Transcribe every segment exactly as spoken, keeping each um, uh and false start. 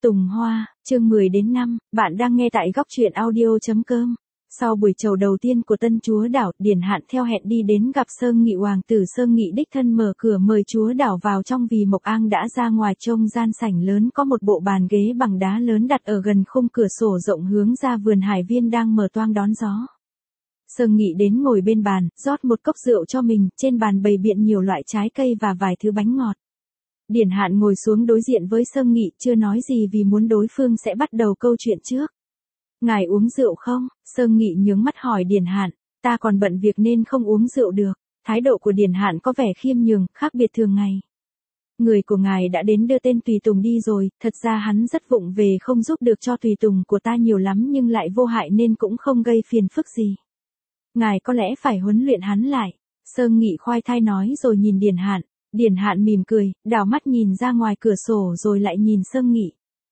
Tùng Hoa, chương mười đến năm, bạn đang nghe tại góc truyện audio.com. Sau buổi chầu đầu tiên của tân chúa đảo, Điển Hạn theo hẹn đi đến gặp Sơn Nghị. Hoàng tử Sơn Nghị đích thân mở cửa mời chúa đảo vào trong vì Mộc Ang đã ra ngoài trông gian sảnh lớn có một bộ bàn ghế bằng đá lớn đặt ở gần khung cửa sổ rộng hướng ra vườn hải viên đang mở toang đón gió. Sơn Nghị đến ngồi bên bàn, rót một cốc rượu cho mình, trên bàn bày biện nhiều loại trái cây và vài thứ bánh ngọt. Điển Hạn ngồi xuống đối diện với Sơn Nghị, chưa nói gì vì muốn đối phương sẽ bắt đầu câu chuyện trước. Ngài uống rượu không? Sơn Nghị nhướng mắt hỏi Điển Hạn. Ta còn bận việc nên không uống rượu được. Thái độ của Điển Hạn có vẻ khiêm nhường, khác biệt thường ngày. Người của ngài đã đến đưa tên tùy tùng đi rồi, thật ra hắn rất vụng về không giúp được cho tùy tùng của ta nhiều lắm nhưng lại vô hại nên cũng không gây phiền phức gì. Ngài có lẽ phải huấn luyện hắn lại. Sơn Nghị khoai thai nói rồi nhìn Điển Hạn. Điển Hạn mỉm cười, đảo mắt nhìn ra ngoài cửa sổ rồi lại nhìn Sơn Nghị.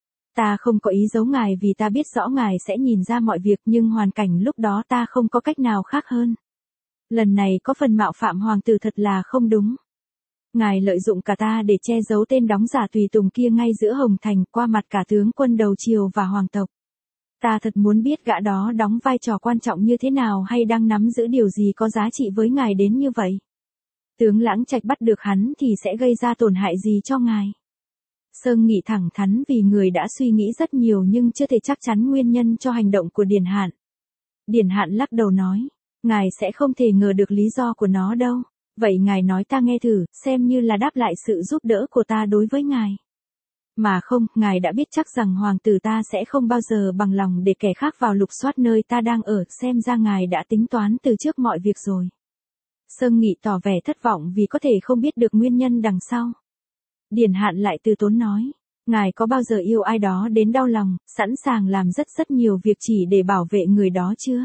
Ta không có ý giấu ngài vì ta biết rõ ngài sẽ nhìn ra mọi việc nhưng hoàn cảnh lúc đó ta không có cách nào khác hơn. Lần này có phần mạo phạm hoàng tử thật là không đúng. Ngài lợi dụng cả ta để che giấu tên đóng giả tùy tùng kia ngay giữa Hồng Thành qua mặt cả tướng quân đầu triều và hoàng tộc. Ta thật muốn biết gã đó đóng vai trò quan trọng như thế nào hay đang nắm giữ điều gì có giá trị với ngài đến như vậy. Tướng Lãng Trạch bắt được hắn thì sẽ gây ra tổn hại gì cho ngài? Sơn Nghị thẳng thắn vì người đã suy nghĩ rất nhiều nhưng chưa thể chắc chắn nguyên nhân cho hành động của Điển Hạn. Điển Hạn lắc đầu nói, ngài sẽ không thể ngờ được lý do của nó đâu. Vậy ngài nói ta nghe thử, xem như là đáp lại sự giúp đỡ của ta đối với ngài. Mà không, ngài đã biết chắc rằng hoàng tử ta sẽ không bao giờ bằng lòng để kẻ khác vào lục soát nơi ta đang ở, xem ra ngài đã tính toán từ trước mọi việc rồi. Sơn Nghị tỏ vẻ thất vọng vì có thể không biết được nguyên nhân đằng sau. Điển Hạn lại từ tốn nói, ngài có bao giờ yêu ai đó đến đau lòng, sẵn sàng làm rất rất nhiều việc chỉ để bảo vệ người đó chưa?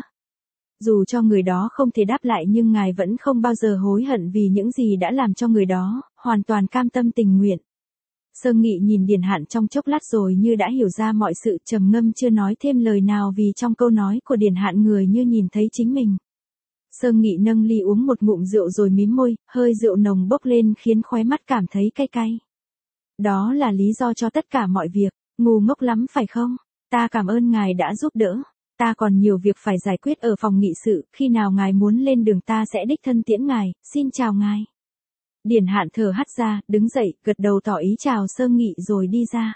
Dù cho người đó không thể đáp lại nhưng ngài vẫn không bao giờ hối hận vì những gì đã làm cho người đó, hoàn toàn cam tâm tình nguyện. Sơn Nghị nhìn Điển Hạn trong chốc lát rồi như đã hiểu ra mọi sự, trầm ngâm chưa nói thêm lời nào vì trong câu nói của Điển Hạn người như nhìn thấy chính mình. Sơn Nghị nâng ly uống một ngụm rượu rồi mím môi, hơi rượu nồng bốc lên khiến khóe mắt cảm thấy cay cay. Đó là lý do cho tất cả mọi việc, ngu ngốc lắm phải không? Ta cảm ơn ngài đã giúp đỡ. Ta còn nhiều việc phải giải quyết ở phòng nghị sự, khi nào ngài muốn lên đường ta sẽ đích thân tiễn ngài, xin chào ngài. Điển Hạn thở hắt ra, đứng dậy, gật đầu tỏ ý chào Sơn Nghị rồi đi ra.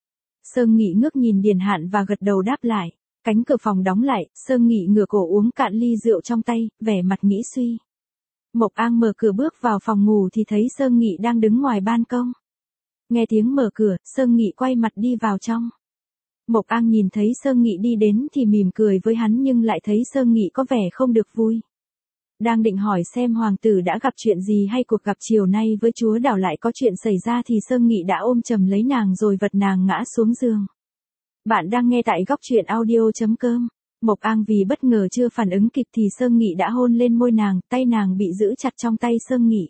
Sơn Nghị ngước nhìn Điển Hạn và gật đầu đáp lại. Cánh cửa phòng đóng lại, Sơn Nghị ngửa cổ uống cạn ly rượu trong tay, vẻ mặt nghĩ suy. Mộc Ang mở cửa bước vào phòng ngủ thì thấy Sơn Nghị đang đứng ngoài ban công. Nghe tiếng mở cửa, Sơn Nghị quay mặt đi vào trong. Mộc Ang nhìn thấy Sơn Nghị đi đến thì mỉm cười với hắn nhưng lại thấy Sơn Nghị có vẻ không được vui. Đang định hỏi xem hoàng tử đã gặp chuyện gì hay cuộc gặp chiều nay với chúa đảo lại có chuyện xảy ra thì Sơn Nghị đã ôm chầm lấy nàng rồi vật nàng ngã xuống giường. Bạn đang nghe tại góc truyện audio.com. Mộc Ang vì bất ngờ chưa phản ứng kịp thì Sơn Nghị đã hôn lên môi nàng, tay nàng bị giữ chặt trong tay Sơn Nghị.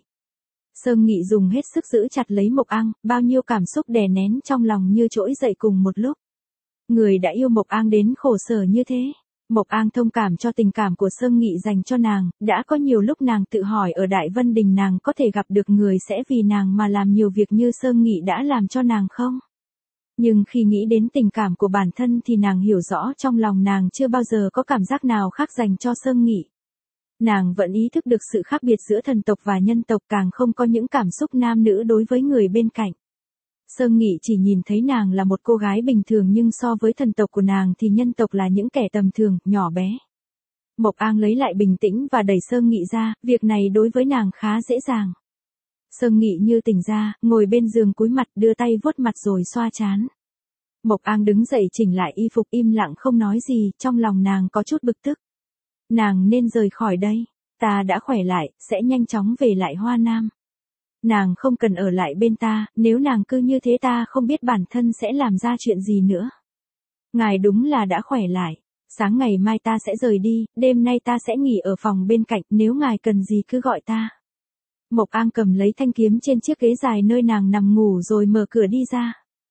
Sơn Nghị dùng hết sức giữ chặt lấy Mộc Ang, bao nhiêu cảm xúc đè nén trong lòng như trỗi dậy cùng một lúc. Người đã yêu Mộc Ang đến khổ sở như thế. Mộc Ang thông cảm cho tình cảm của Sơn Nghị dành cho nàng, đã có nhiều lúc nàng tự hỏi ở Đại Vân Đình nàng có thể gặp được người sẽ vì nàng mà làm nhiều việc như Sơn Nghị đã làm cho nàng không? Nhưng khi nghĩ đến tình cảm của bản thân thì nàng hiểu rõ trong lòng nàng chưa bao giờ có cảm giác nào khác dành cho Sơn Nghị. Nàng vẫn ý thức được sự khác biệt giữa thần tộc và nhân tộc, càng không có những cảm xúc nam nữ đối với người bên cạnh. Sơn Nghị chỉ nhìn thấy nàng là một cô gái bình thường nhưng so với thần tộc của nàng thì nhân tộc là những kẻ tầm thường, nhỏ bé. Mộc Ang lấy lại bình tĩnh và đẩy Sơn Nghị ra, việc này đối với nàng khá dễ dàng. Sơn Nghị như tỉnh ra, ngồi bên giường cúi mặt đưa tay vuốt mặt rồi xoa trán. Mộc Ang đứng dậy chỉnh lại y phục im lặng không nói gì, trong lòng nàng có chút bực tức. Nàng nên rời khỏi đây, ta đã khỏe lại, sẽ nhanh chóng về lại Hoa Nam. Nàng không cần ở lại bên ta, nếu nàng cứ như thế ta không biết bản thân sẽ làm ra chuyện gì nữa. Ngài đúng là đã khỏe lại, sáng ngày mai ta sẽ rời đi, đêm nay ta sẽ nghỉ ở phòng bên cạnh, nếu ngài cần gì cứ gọi ta. Mộc Ang cầm lấy thanh kiếm trên chiếc ghế dài nơi nàng nằm ngủ rồi mở cửa đi ra.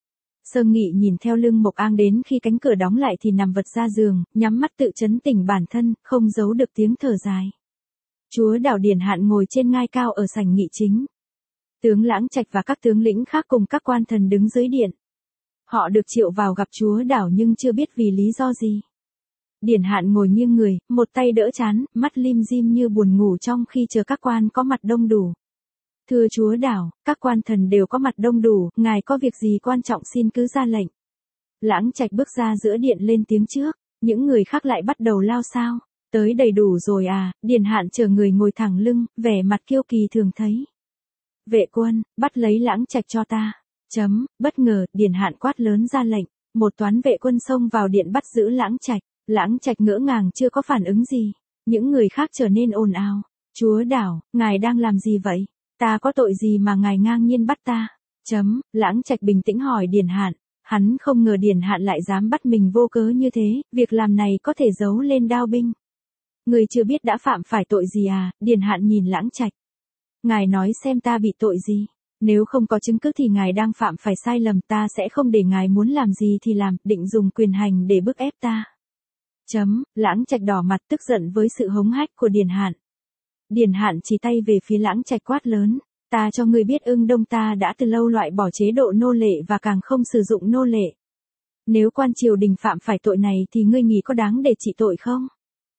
Sơn Nghị nhìn theo lưng Mộc Ang đến khi cánh cửa đóng lại thì nằm vật ra giường, nhắm mắt tự trấn tỉnh bản thân, không giấu được tiếng thở dài. Chúa đảo Điển Hạn ngồi trên ngai cao ở sảnh nghị chính. Tướng Lãng Trạch và các tướng lĩnh khác cùng các quan thần đứng dưới điện. Họ được triệu vào gặp chúa đảo nhưng chưa biết vì lý do gì. Điển Hạn ngồi nghiêng người, một tay đỡ trán, mắt lim dim như buồn ngủ trong khi chờ các quan có mặt đông đủ. Thưa chúa đảo, các quan thần đều có mặt đông đủ, ngài có việc gì quan trọng xin cứ ra lệnh. Lãng Trạch bước ra giữa điện lên tiếng trước, những người khác lại bắt đầu lao xao. Tới đầy đủ rồi à, Điển Hạn chờ người ngồi thẳng lưng, vẻ mặt kiêu kỳ thường thấy. Vệ quân, bắt lấy Lãng Trạch cho ta. Chấm, bất ngờ, Điển Hạn quát lớn ra lệnh, một toán vệ quân xông vào điện bắt giữ Lãng Trạch. Lãng Trạch ngỡ ngàng chưa có phản ứng gì. Những người khác trở nên ồn ào. Chúa đảo, ngài đang làm gì vậy? Ta có tội gì mà ngài ngang nhiên bắt ta? Chấm, Lãng Trạch bình tĩnh hỏi Điển Hạn. Hắn không ngờ Điển Hạn lại dám bắt mình vô cớ như thế, việc làm này có thể giấu lên đao binh. Người chưa biết đã phạm phải tội gì à? Điển Hạn nhìn Lãng Trạch. Ngài nói xem ta bị tội gì? Nếu không có chứng cứ thì ngài đang phạm phải sai lầm, ta sẽ không để ngài muốn làm gì thì làm, định dùng quyền hành để bức ép ta. Chấm, Lãng Trạch đỏ mặt tức giận với sự hống hách của Điển Hạn. Điển Hạn chỉ tay về phía Lãng Trạch quát lớn, ta cho ngươi biết Ưng Đông ta đã từ lâu loại bỏ chế độ nô lệ và càng không sử dụng nô lệ. Nếu quan triều đình phạm phải tội này thì ngươi nghĩ có đáng để trị tội không?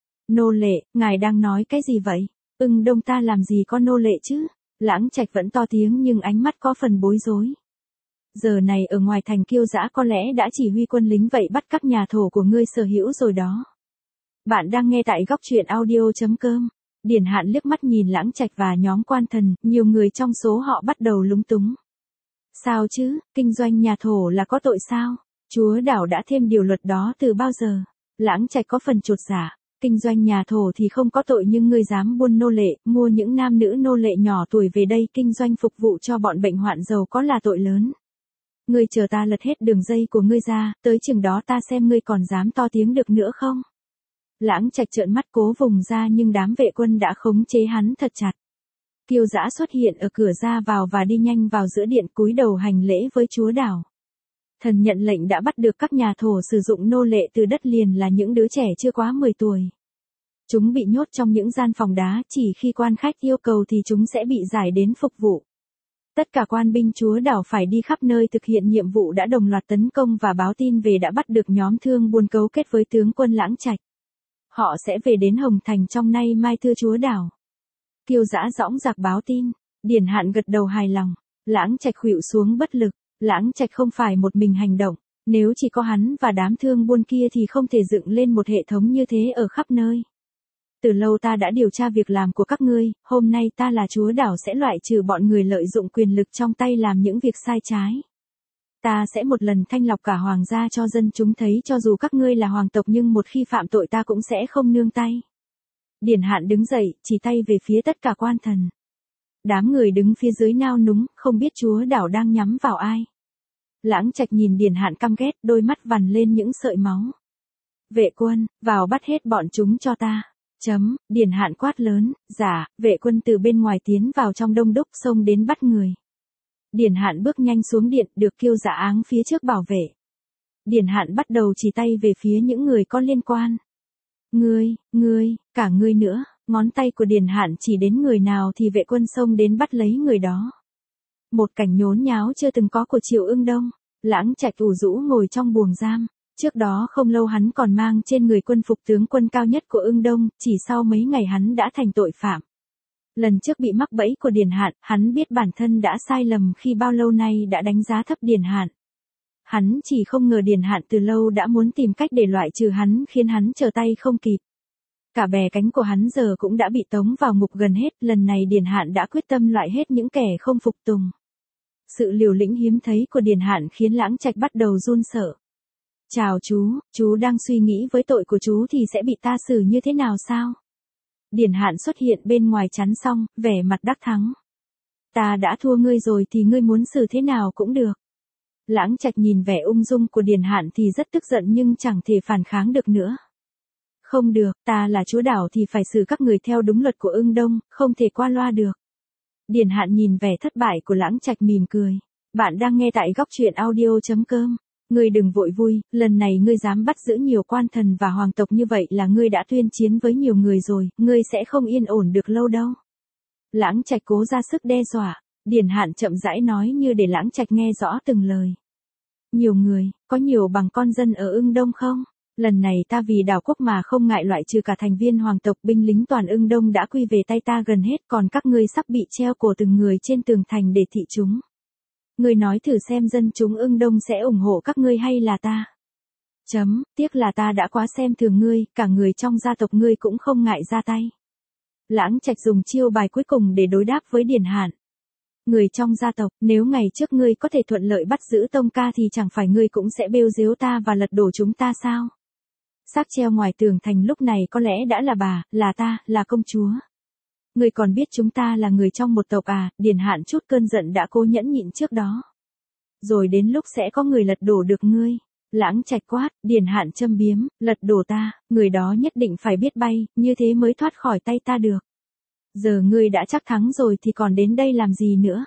Nô lệ, ngài đang nói cái gì vậy? Ưng Đông ta làm gì có nô lệ chứ? Lãng Trạch vẫn to tiếng nhưng ánh mắt có phần bối rối. Giờ này ở ngoài thành Kiêu Dã có lẽ đã chỉ huy quân lính vậy bắt các nhà thổ của ngươi sở hữu rồi đó. Bạn đang nghe tại góc truyện audio chấm com. Điển Hạn liếc mắt nhìn Lãng Trạch và nhóm quan thần, nhiều người trong số họ bắt đầu lúng túng. Sao chứ, kinh doanh nhà thổ là có tội sao? Chúa đảo đã thêm điều luật đó từ bao giờ? Lãng Trạch có phần chột dạ. Kinh doanh nhà thổ thì không có tội nhưng ngươi dám buôn nô lệ, mua những nam nữ nô lệ nhỏ tuổi về đây kinh doanh phục vụ cho bọn bệnh hoạn giàu có là tội lớn. Ngươi chờ ta lật hết đường dây của ngươi ra, tới chừng đó ta xem ngươi còn dám to tiếng được nữa không? Lãng Trạch trợn mắt cố vùng ra nhưng đám vệ quân đã khống chế hắn thật chặt. Kiêu Dã xuất hiện ở cửa ra vào và đi nhanh vào giữa điện cúi đầu hành lễ với chúa đảo. Thần nhận lệnh đã bắt được các nhà thổ sử dụng nô lệ từ đất liền là những đứa trẻ chưa quá mười tuổi. Chúng bị nhốt trong những gian phòng đá, chỉ khi quan khách yêu cầu thì chúng sẽ bị giải đến phục vụ. Tất cả quan binh chúa đảo phải đi khắp nơi thực hiện nhiệm vụ đã đồng loạt tấn công và báo tin về đã bắt được nhóm thương buôn cấu kết với tướng quân Lãng Trạch. Họ sẽ về đến Hồng Thành trong nay mai thưa chúa đảo. Kiêu Dã dõng dạc báo tin. Điển Hạn gật đầu hài lòng. Lãng Trạch khuỵu xuống bất lực. Lãng Trạch không phải một mình hành động. Nếu chỉ có hắn và đám thương buôn kia thì không thể dựng lên một hệ thống như thế ở khắp nơi. Từ lâu ta đã điều tra việc làm của các ngươi, hôm nay ta là chúa đảo sẽ loại trừ bọn người lợi dụng quyền lực trong tay làm những việc sai trái. Ta sẽ một lần thanh lọc cả hoàng gia cho dân chúng thấy cho dù các ngươi là hoàng tộc nhưng một khi phạm tội ta cũng sẽ không nương tay. Điển Hạn đứng dậy, chỉ tay về phía tất cả quan thần. Đám người đứng phía dưới nao núng, không biết chúa đảo đang nhắm vào ai. Lãng Trạch nhìn Điển Hạn căm ghét, đôi mắt vằn lên những sợi máu. Vệ quân, vào bắt hết bọn chúng cho ta. Chấm, Điển Hạn quát lớn, dạ, vệ quân từ bên ngoài tiến vào trong đông đúc xông đến bắt người. Điển Hạn bước nhanh xuống điện, được Kiêu Dã áng phía trước bảo vệ. Điển Hạn bắt đầu chỉ tay về phía những người có liên quan. Ngươi, ngươi, cả ngươi nữa, ngón tay của Điển Hạn chỉ đến người nào thì vệ quân xông đến bắt lấy người đó. Một cảnh nhốn nháo chưa từng có của Triều Ưng Đông. Lãng Trạch ủ rũ ngồi trong buồng giam. Trước đó không lâu hắn còn mang trên người quân phục tướng quân cao nhất của Ưng Đông, chỉ sau mấy ngày hắn đã thành tội phạm. Lần trước bị mắc bẫy của Điển Hạn, hắn biết bản thân đã sai lầm khi bao lâu nay đã đánh giá thấp Điển Hạn. Hắn chỉ không ngờ Điển Hạn từ lâu đã muốn tìm cách để loại trừ hắn khiến hắn trở tay không kịp. Cả bè cánh của hắn giờ cũng đã bị tống vào ngục gần hết, lần này Điển Hạn đã quyết tâm loại hết những kẻ không phục tùng. Sự liều lĩnh hiếm thấy của Điển Hạn khiến Lãng Trạch bắt đầu run sợ. Chào chú, chú đang suy nghĩ với tội của chú thì sẽ bị ta xử như thế nào sao? Điển Hạn xuất hiện bên ngoài chắn xong, vẻ mặt đắc thắng. Ta đã thua ngươi rồi thì ngươi muốn xử thế nào cũng được. Lãng Trạch nhìn vẻ ung dung của Điển Hạn thì rất tức giận nhưng chẳng thể phản kháng được nữa. Không được, ta là chúa đảo thì phải xử các người theo đúng luật của Ưng Đông, không thể qua loa được. Điển Hạn nhìn vẻ thất bại của Lãng Trạch mỉm cười. Bạn đang nghe tại góc truyện audio chấm com. Ngươi đừng vội vui, lần này ngươi dám bắt giữ nhiều quan thần và hoàng tộc như vậy là ngươi đã tuyên chiến với nhiều người rồi, ngươi sẽ không yên ổn được lâu đâu. Lãng Trạch cố ra sức đe dọa. Điển Hạn chậm rãi nói như để Lãng Trạch nghe rõ từng lời. Nhiều người, có nhiều bằng con dân ở Ưng Đông không? Lần này ta vì đảo quốc mà không ngại loại trừ cả thành viên hoàng tộc, binh lính toàn Ưng Đông đã quy về tay ta gần hết, còn các ngươi sắp bị treo cổ từng người trên tường thành để thị chúng. Ngươi nói thử xem dân chúng Ưng Đông sẽ ủng hộ các ngươi hay là ta? Chấm, tiếc là ta đã quá xem thường ngươi, cả người trong gia tộc ngươi cũng không ngại ra tay. Lãng Trạch dùng chiêu bài cuối cùng để đối đáp với Điền Hạn. Người trong gia tộc, nếu ngày trước ngươi có thể thuận lợi bắt giữ Tông ca thì chẳng phải ngươi cũng sẽ bêu giếu ta và lật đổ chúng ta sao? Xác treo ngoài tường thành lúc này có lẽ đã là bà, là ta, là công chúa. Ngươi còn biết chúng ta là người trong một tộc à? Điền Hạn chút cơn giận đã cố nhẫn nhịn trước đó. Rồi đến lúc sẽ có người lật đổ được ngươi. Lãng Trạch quát, Điền Hạn châm biếm, lật đổ ta, người đó nhất định phải biết bay, như thế mới thoát khỏi tay ta được. Giờ ngươi đã chắc thắng rồi thì còn đến đây làm gì nữa?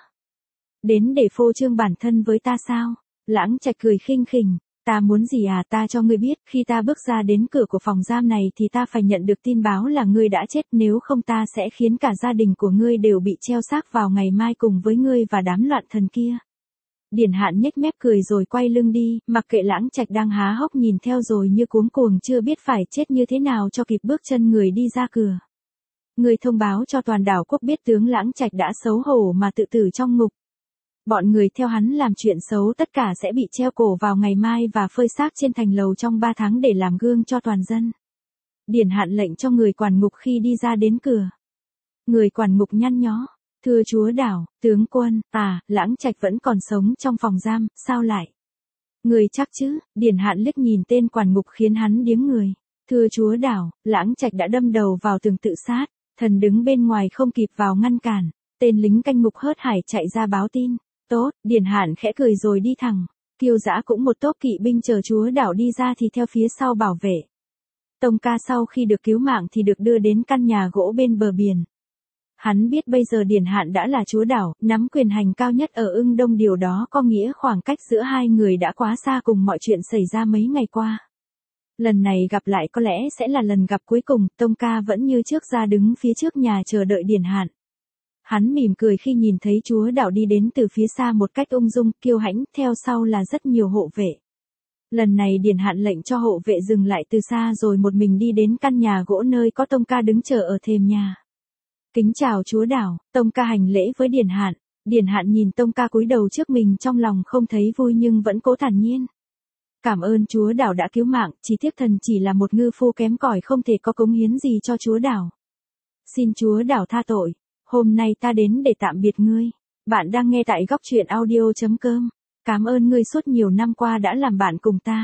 Đến để phô trương bản thân với ta sao? Lãng Trạch cười khinh khỉnh, ta muốn gì à? Ta cho ngươi biết, khi ta bước ra đến cửa của phòng giam này thì ta phải nhận được tin báo là ngươi đã chết, nếu không ta sẽ khiến cả gia đình của ngươi đều bị treo xác vào ngày mai cùng với ngươi và đám loạn thần kia. Điền Hạn nhếch mép cười rồi quay lưng đi, mặc kệ Lãng Trạch đang há hốc nhìn theo rồi như cuống cuồng chưa biết phải chết như thế nào cho kịp bước chân người đi ra cửa. Người thông báo cho toàn đảo quốc biết tướng Lãng Trạch đã xấu hổ mà tự tử trong ngục. Bọn người theo hắn làm chuyện xấu tất cả sẽ bị treo cổ vào ngày mai và phơi xác trên thành lầu trong ba tháng để làm gương cho toàn dân. Điền Hạn lệnh cho người quản ngục khi đi ra đến cửa. Người quản ngục nhăn nhó. Thưa chúa đảo, tướng quân, à, Lãng Trạch vẫn còn sống trong phòng giam, sao lại? Người chắc chứ? Điền Hạn liếc nhìn tên quản ngục khiến hắn điếng người. Thưa chúa đảo, Lãng Trạch đã đâm đầu vào tường tự sát, thần đứng bên ngoài không kịp vào ngăn cản. Tên lính canh ngục hớt hải chạy ra báo tin. Tốt, Điền Hạn khẽ cười rồi đi thẳng. Kiêu Dã cũng một tốp kỵ binh chờ chúa đảo đi ra thì theo phía sau bảo vệ. Tông ca sau khi được cứu mạng thì được đưa đến căn nhà gỗ bên bờ biển. Hắn biết bây giờ Điền Hạn đã là chúa đảo, nắm quyền hành cao nhất ở Ưng Đông, điều đó có nghĩa khoảng cách giữa hai người đã quá xa cùng mọi chuyện xảy ra mấy ngày qua. Lần này gặp lại có lẽ sẽ là lần gặp cuối cùng, Tông ca vẫn như trước ra đứng phía trước nhà chờ đợi Điền Hạn. Hắn mỉm cười khi nhìn thấy chúa đảo đi đến từ phía xa một cách ung dung, kiêu hãnh, theo sau là rất nhiều hộ vệ. Lần này Điền Hạn lệnh cho hộ vệ dừng lại từ xa rồi một mình đi đến căn nhà gỗ nơi có Tông ca đứng chờ ở thềm nhà. Kính chào chúa đảo, Tông ca hành lễ với Điền Hạn. Điền Hạn nhìn Tông ca cúi đầu trước mình trong lòng không thấy vui nhưng vẫn cố thản nhiên. Cảm ơn chúa đảo đã cứu mạng, chỉ tiếc thần chỉ là một ngư phu kém cỏi không thể có cống hiến gì cho chúa đảo. Xin chúa đảo tha tội, hôm nay ta đến để tạm biệt ngươi. Bạn đang nghe tại góc truyện audio chấm com. Cảm ơn ngươi suốt nhiều năm qua đã làm bạn cùng ta.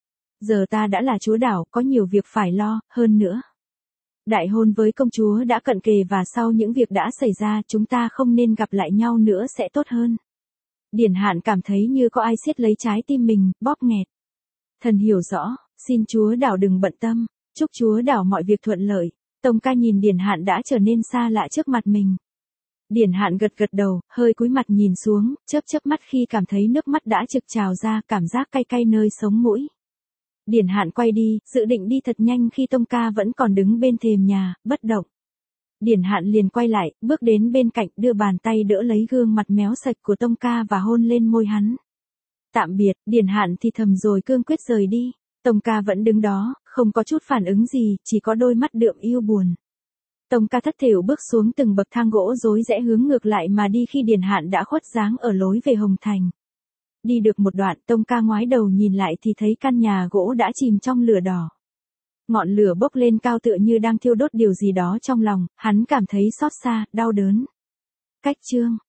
Giờ ta đã là chúa đảo, có nhiều việc phải lo, hơn nữa. Đại hôn với công chúa đã cận kề và sau những việc đã xảy ra chúng ta không nên gặp lại nhau nữa sẽ tốt hơn. Điền Hạn cảm thấy như có ai siết lấy trái tim mình, bóp nghẹt. Thần hiểu rõ, xin chúa đảo đừng bận tâm, chúc chúa đảo mọi việc thuận lợi. Tông ca nhìn Điền Hạn đã trở nên xa lạ trước mặt mình. Điền Hạn gật gật đầu, hơi cúi mặt nhìn xuống, chớp chớp mắt khi cảm thấy nước mắt đã trực trào ra, cảm giác cay cay nơi sống mũi. Điền Hạn quay đi, dự định đi thật nhanh khi Tông ca vẫn còn đứng bên thềm nhà, bất động. Điền Hạn liền quay lại, bước đến bên cạnh, đưa bàn tay đỡ lấy gương mặt méo sạch của Tông ca và hôn lên môi hắn. Tạm biệt, Điền Hạn thì thầm rồi cương quyết rời đi. Tông ca vẫn đứng đó, không có chút phản ứng gì, chỉ có đôi mắt đượm yêu buồn. Tông ca thất thểu bước xuống từng bậc thang gỗ rối rẽ hướng ngược lại mà đi khi Điền Hạn đã khuất dáng ở lối về Hồng Thành. Đi được một đoạn, Tông ca ngoái đầu nhìn lại thì thấy căn nhà gỗ đã chìm trong lửa đỏ. Ngọn lửa bốc lên cao tựa như đang thiêu đốt điều gì đó trong lòng, hắn cảm thấy xót xa, đau đớn. Cách chương